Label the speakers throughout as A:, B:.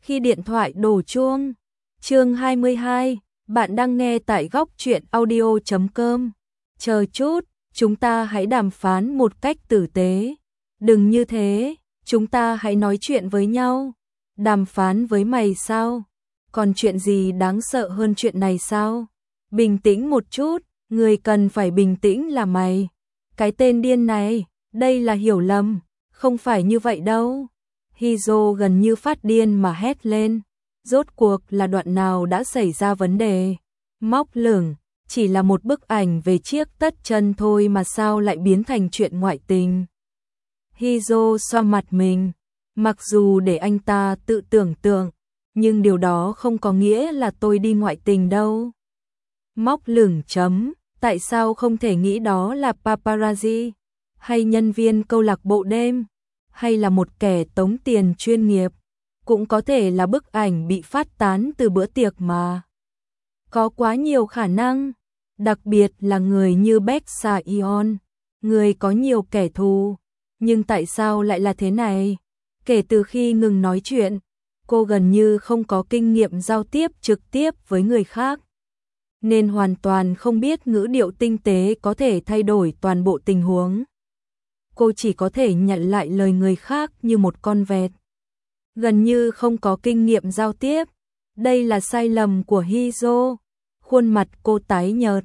A: Khi điện thoại đổ chuông. Chương 22, bạn đang nghe tại góc truyện audio.com. Chờ chút, chúng ta hãy đàm phán một cách tử tế. Đừng như thế, chúng ta hãy nói chuyện với nhau. Đàm phán với mày sao? Còn chuyện gì đáng sợ hơn chuyện này sao? Bình tĩnh một chút, người cần phải bình tĩnh là mày. Cái tên điên này, đây là hiểu lầm, không phải như vậy đâu. Hizo gần như phát điên mà hét lên. Rốt cuộc là đoạn nào đã xảy ra vấn đề? Móc lửng, chỉ là một bức ảnh về chiếc tất chân thôi mà sao lại biến thành chuyện ngoại tình? Hizo xoa mặt mình, mặc dù để anh ta tự tưởng tượng, nhưng điều đó không có nghĩa là tôi đi ngoại tình đâu. Móc lửng chấm, tại sao không thể nghĩ đó là paparazzi, hay nhân viên câu lạc bộ đêm, hay là một kẻ tống tiền chuyên nghiệp, cũng có thể là bức ảnh bị phát tán từ bữa tiệc mà. Có quá nhiều khả năng, đặc biệt là người như Baeksa-yeon, người có nhiều kẻ thù, nhưng tại sao lại là thế này? Kể từ khi ngừng nói chuyện, cô gần như không có kinh nghiệm giao tiếp trực tiếp với người khác, nên hoàn toàn không biết ngữ điệu tinh tế có thể thay đổi toàn bộ tình huống. Cô chỉ có thể nhận lại lời người khác như một con vẹt. Gần như không có kinh nghiệm giao tiếp. Đây là sai lầm của Hizo. Khuôn mặt cô tái nhợt.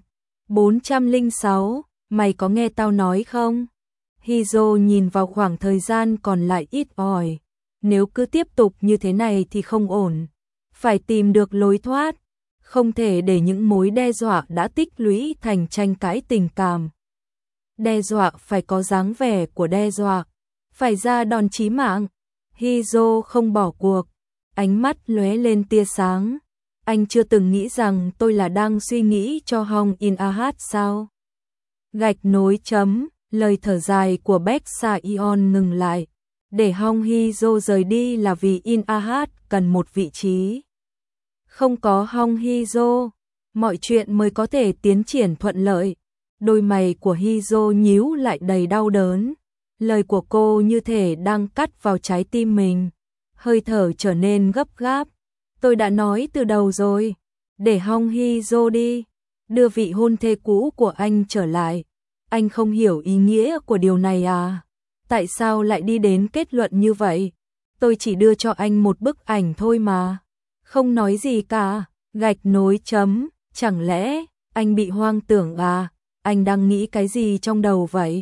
A: 406, mày có nghe tao nói không? Hizo nhìn vào khoảng thời gian còn lại ít ỏi. Nếu cứ tiếp tục như thế này thì không ổn. Phải tìm được lối thoát. Không thể để những mối đe dọa đã tích lũy thành tranh cãi tình cảm. Đe dọa phải có dáng vẻ của đe dọa, phải ra đòn chí mạng. Hizo không bỏ cuộc, ánh mắt lóe lên tia sáng. Anh chưa từng nghĩ rằng tôi là đang suy nghĩ cho Hong In Ahat sao? Gạch nối chấm, lời thở dài của Baeksa-yeon ngừng lại. Để Hong Hizo rời đi là vì In Ahat cần một vị trí. Không có Hong Hizo, mọi chuyện mới có thể tiến triển thuận lợi. Đôi mày của Hizo nhíu lại đầy đau đớn. Lời của cô như thể đang cắt vào trái tim mình. Hơi thở trở nên gấp gáp. Tôi đã nói từ đầu rồi. Để Hong Hizo đi. Đưa vị hôn thê cũ của anh trở lại. Anh không hiểu ý nghĩa của điều này à? Tại sao lại đi đến kết luận như vậy? Tôi chỉ đưa cho anh một bức ảnh thôi mà. Không nói gì cả. Gạch nối chấm. Chẳng lẽ anh bị hoang tưởng à? Anh đang nghĩ cái gì trong đầu vậy?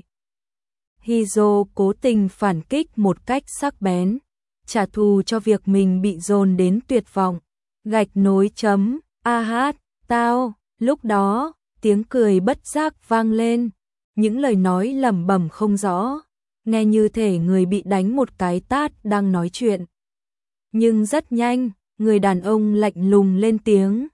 A: Hizo cố tình phản kích một cách sắc bén, trả thù cho việc mình bị dồn đến tuyệt vọng. Gạch nối chấm, Ahat, tao, lúc đó, tiếng cười bất giác vang lên, những lời nói lẩm bẩm không rõ, nghe như thể người bị đánh một cái tát đang nói chuyện. Nhưng rất nhanh, người đàn ông lạnh lùng lên tiếng.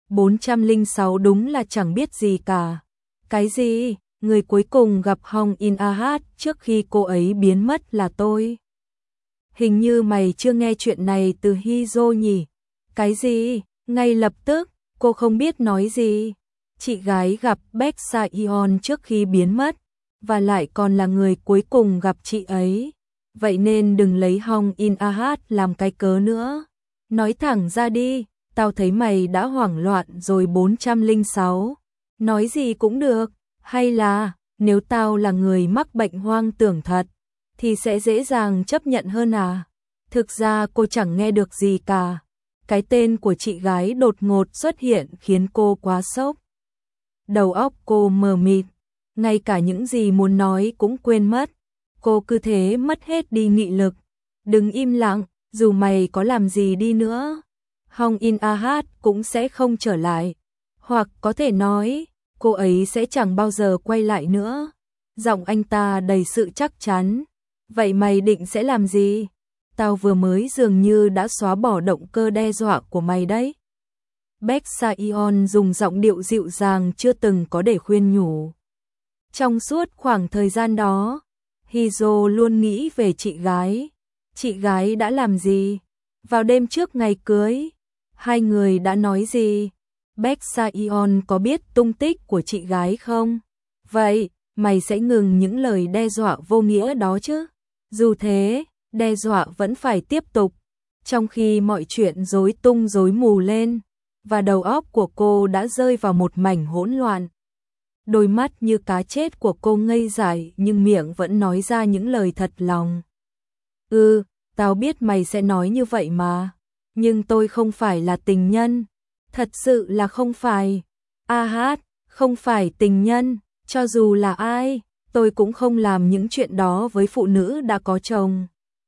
A: 406 đúng là chẳng biết gì cả. Cái gì? Người cuối cùng gặp Hong In Ahat trước khi cô ấy biến mất là tôi. Hình như mày chưa nghe chuyện này từ Hizo nhỉ? Cái gì? Ngay lập tức, cô không biết nói gì. Chị gái gặp Baeksa-yeon trước khi biến mất, và lại còn là người cuối cùng gặp chị ấy. Vậy nên đừng lấy Hong In Ahat làm cái cớ nữa. Nói thẳng ra đi, tao thấy mày đã hoảng loạn rồi 406. Nói gì cũng được. Hay là, nếu tao là người mắc bệnh hoang tưởng thật, thì sẽ dễ dàng chấp nhận hơn à? Thực ra cô chẳng nghe được gì cả. Cái tên của chị gái đột ngột xuất hiện khiến cô quá sốc. Đầu óc cô mờ mịt, ngay cả những gì muốn nói cũng quên mất. Cô cứ thế mất hết đi nghị lực. Đừng im lặng, dù mày có làm gì đi nữa, Hong In Ahat cũng sẽ không trở lại. Hoặc có thể nói, cô ấy sẽ chẳng bao giờ quay lại nữa. Giọng anh ta đầy sự chắc chắn. Vậy mày định sẽ làm gì? Tao vừa mới dường như đã xóa bỏ động cơ đe dọa của mày đấy. Baeksa-yeon dùng giọng điệu dịu dàng chưa từng có để khuyên nhủ. Trong suốt khoảng thời gian đó, Hizo luôn nghĩ về chị gái. Chị gái đã làm gì? Vào đêm trước ngày cưới, hai người đã nói gì? Baeksa-yeon có biết tung tích của chị gái không? Vậy, mày sẽ ngừng những lời đe dọa vô nghĩa đó chứ? Dù thế, đe dọa vẫn phải tiếp tục. trong khi mọi chuyện rối tung rối mù lên, và đầu óc của cô đã rơi vào một mảnh hỗn loạn. Đôi mắt như cá chết của cô ngây dại nhưng miệng vẫn nói ra những lời thật lòng. Tao biết mày sẽ nói như vậy mà, nhưng tôi không phải là tình nhân, thật sự là không phải. Không phải tình nhân, cho dù là ai, tôi cũng không làm những chuyện đó với phụ nữ đã có chồng.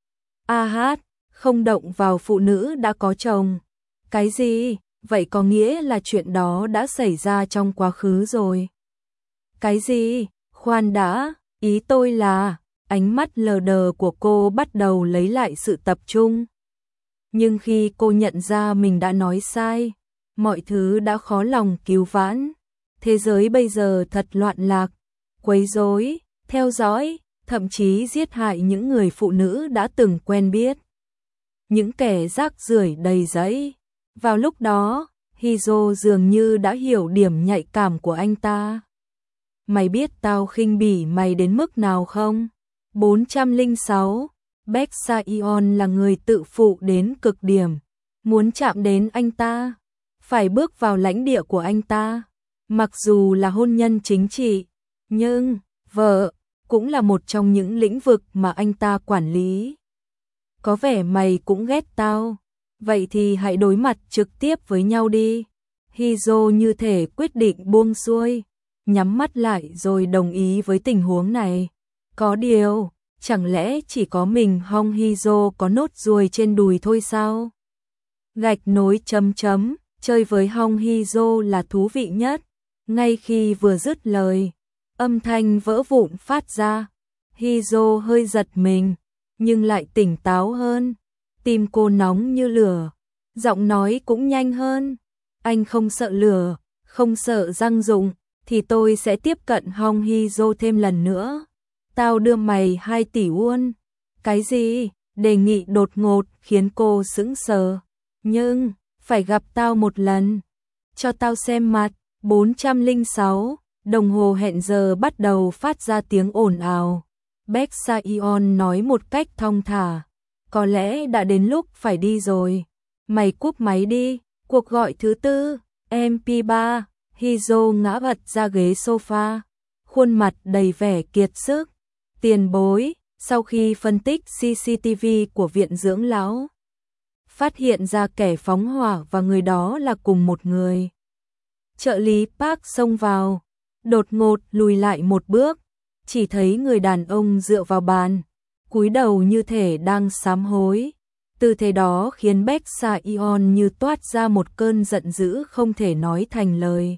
A: Không động vào phụ nữ đã có chồng. Cái gì? Vậy có nghĩa là chuyện đó đã xảy ra trong quá khứ rồi. Cái gì? Khoan đã, ý tôi là, ánh mắt lờ đờ của cô bắt đầu lấy lại sự tập trung. Nhưng khi cô nhận ra mình đã nói sai, mọi thứ đã khó lòng cứu vãn. Thế giới bây giờ thật loạn lạc, quấy rối, theo dõi, thậm chí giết hại những người phụ nữ đã từng quen biết. Những kẻ rác rưởi đầy giấy. Vào lúc đó, Hizo dường như đã hiểu điểm nhạy cảm của anh ta. Mày biết tao khinh bỉ mày đến mức nào không? 406. Baek Sa-yeon là người tự phụ đến cực điểm. Muốn chạm đến anh ta, phải bước vào lãnh địa của anh ta. Mặc dù là hôn nhân chính trị, nhưng vợ cũng là một trong những lĩnh vực mà anh ta quản lý. Có vẻ mày cũng ghét tao, vậy thì hãy đối mặt trực tiếp với nhau đi. Hizo như thể quyết định buông xuôi, nhắm mắt lại rồi đồng ý với tình huống này. Có điều, chẳng lẽ chỉ có mình Hong Hizo có nốt ruồi trên đùi thôi sao? Gạch nối chấm chấm, chơi với Hong Hizo là thú vị nhất. Ngay khi vừa dứt lời, âm thanh vỡ vụn phát ra. Hizo hơi giật mình, nhưng lại tỉnh táo hơn. Tim cô nóng như lửa, giọng nói cũng nhanh hơn. Anh không sợ lửa, không sợ răng rụng, thì tôi sẽ tiếp cận Hong Hizo thêm lần nữa. Tao đưa mày 2 tỷ won. Cái gì? Đề nghị đột ngột khiến cô sững sờ. Nhưng, phải gặp tao một lần. Cho tao xem mặt. 406. Đồng hồ hẹn giờ bắt đầu phát ra tiếng ồn ào. Baek Sa-yeon nói một cách thong thả. Có lẽ đã đến lúc phải đi rồi. Mày cúp máy đi. Cuộc gọi thứ 4. MP3. Hizo ngã vật ra ghế sofa, khuôn mặt đầy vẻ kiệt sức. Tiền bối, sau khi phân tích CCTV của viện dưỡng lão, phát hiện ra kẻ phóng hỏa và người đó là cùng một người. Trợ lý Park xông vào, đột ngột lùi lại một bước, chỉ thấy người đàn ông dựa vào bàn, cúi đầu như thể đang sám hối. Tư thế đó khiến Baek Sa-yeon như toát ra một cơn giận dữ không thể nói thành lời.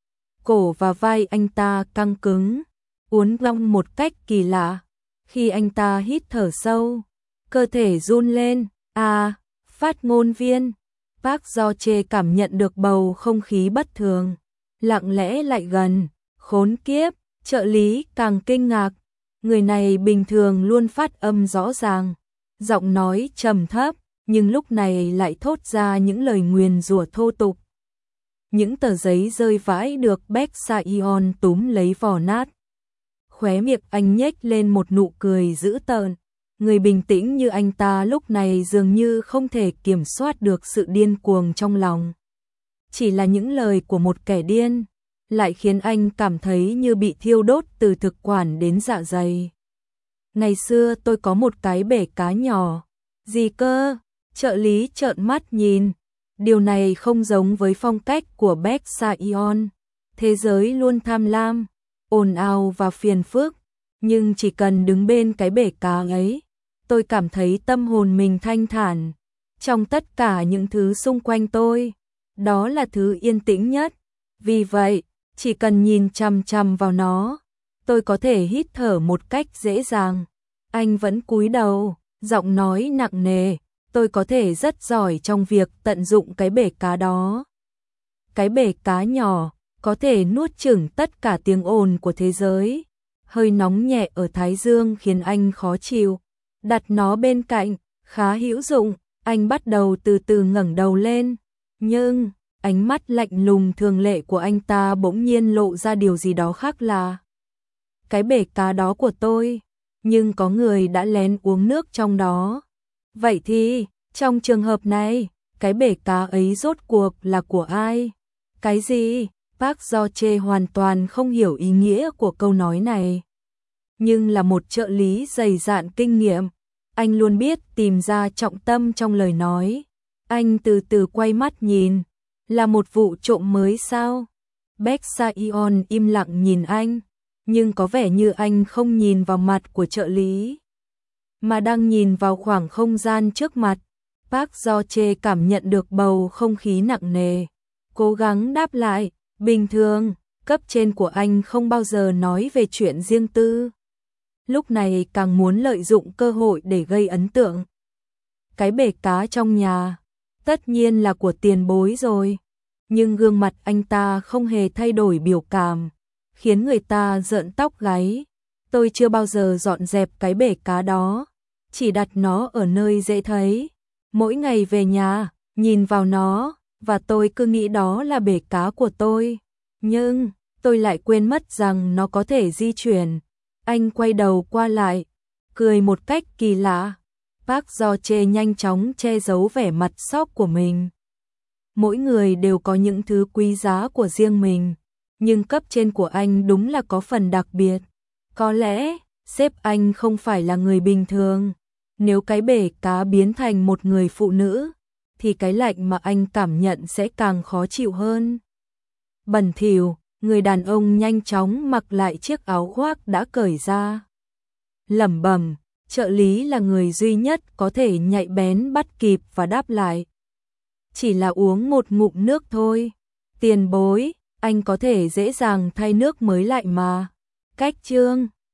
A: Cổ và vai anh ta căng cứng, uốn cong một cách kỳ lạ. Khi anh ta hít thở sâu, cơ thể run lên. Phát ngôn viên Park Jo-jae cảm nhận được bầu không khí bất thường, lặng lẽ lại gần. Khốn kiếp, trợ lý càng kinh ngạc. Người này bình thường luôn phát âm rõ ràng, giọng nói trầm thấp, nhưng lúc này lại thốt ra những lời nguyền rủa thô tục. Những tờ giấy rơi vãi được Baek Sa-yeon túm lấy vò nát. Khóe miệng anh nhếch lên một nụ cười dữ tợn. Người bình tĩnh như anh ta lúc này dường như không thể kiểm soát được sự điên cuồng trong lòng. Chỉ là những lời của một kẻ điên, lại khiến anh cảm thấy như bị thiêu đốt từ thực quản đến dạ dày. Ngày xưa tôi có một cái bể cá nhỏ. Gì cơ? Trợ lý trợn mắt nhìn. Điều này không giống với phong cách của Baek Sa-yeon. Thế giới luôn tham lam, ồn ào và phiền phức. Nhưng chỉ cần đứng bên cái bể cá ấy, tôi cảm thấy tâm hồn mình thanh thản. Trong tất cả những thứ xung quanh tôi, đó là thứ yên tĩnh nhất. Vì vậy, chỉ cần nhìn chằm chằm vào nó, tôi có thể hít thở một cách dễ dàng. Anh vẫn cúi đầu, giọng nói nặng nề. Tôi có thể rất giỏi trong việc tận dụng cái bể cá đó. Cái bể cá nhỏ có thể nuốt chửng tất cả tiếng ồn của thế giới. Hơi nóng nhẹ ở thái dương khiến anh khó chịu. Đặt nó bên cạnh, khá hữu dụng. Anh bắt đầu từ từ ngẩng đầu lên. Nhưng, ánh mắt lạnh lùng thường lệ của anh ta bỗng nhiên lộ ra điều gì đó khác lạ. Cái bể cá đó của tôi, nhưng có người đã lén uống nước trong đó. Vậy thì, Trong trường hợp này, cái bể cá ấy rốt cuộc là của ai? Cái gì? Park Jo-jae hoàn toàn không hiểu ý nghĩa của câu nói này. Nhưng là một trợ lý dày dạn kinh nghiệm, anh luôn biết tìm ra trọng tâm trong lời nói. Anh từ từ quay mắt nhìn, là một vụ trộm mới sao? Baek Sa-yeon im lặng nhìn anh, nhưng có vẻ như anh không nhìn vào mặt của trợ lý, mà đang nhìn vào khoảng không gian trước mặt. Park Jo-jae cảm nhận được bầu không khí nặng nề, cố gắng đáp lại, bình thường, cấp trên của anh không bao giờ nói về chuyện riêng tư. Lúc này càng muốn lợi dụng cơ hội để gây ấn tượng. Cái bể cá trong nhà, tất nhiên là của tiền bối rồi, nhưng gương mặt anh ta không hề thay đổi biểu cảm, khiến người ta rợn tóc gáy. Tôi chưa bao giờ dọn dẹp cái bể cá đó, chỉ đặt nó ở nơi dễ thấy. Mỗi ngày về nhà, nhìn vào nó, và tôi cứ nghĩ đó là bể cá của tôi. Nhưng, tôi lại quên mất rằng nó có thể di chuyển. Anh quay đầu qua lại, cười một cách kỳ lạ. Park Jo-jae nhanh chóng che giấu vẻ mặt sốc của mình. Mỗi người đều có những thứ quý giá của riêng mình, nhưng cấp trên của anh đúng là có phần đặc biệt. Có lẽ, sếp anh không phải là người bình thường. Nếu cái bể cá biến thành một người phụ nữ, thì cái lạnh mà anh cảm nhận sẽ càng khó chịu hơn. Bẩn thỉu, người đàn ông nhanh chóng mặc lại chiếc áo khoác đã cởi ra. Lẩm bẩm, trợ lý là người duy nhất có thể nhạy bén bắt kịp và đáp lại. Chỉ là uống một ngụm nước thôi. Tiền bối, anh có thể dễ dàng thay nước mới lại mà. Cách chương